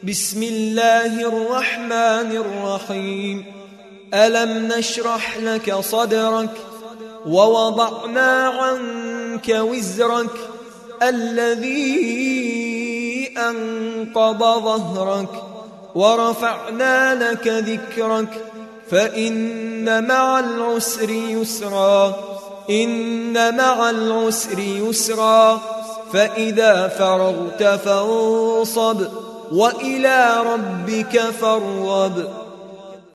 بسم الله الرحمن الرحيم. ألم نشرح لك صدرك ووضعنا عنك وزرك الذي أنقض ظهرك ورفعنا لك ذكرك فإن مع العسر يسرا إن مع العسر يسرا فإذا فرغت فانصب وإلى ربك فارغب.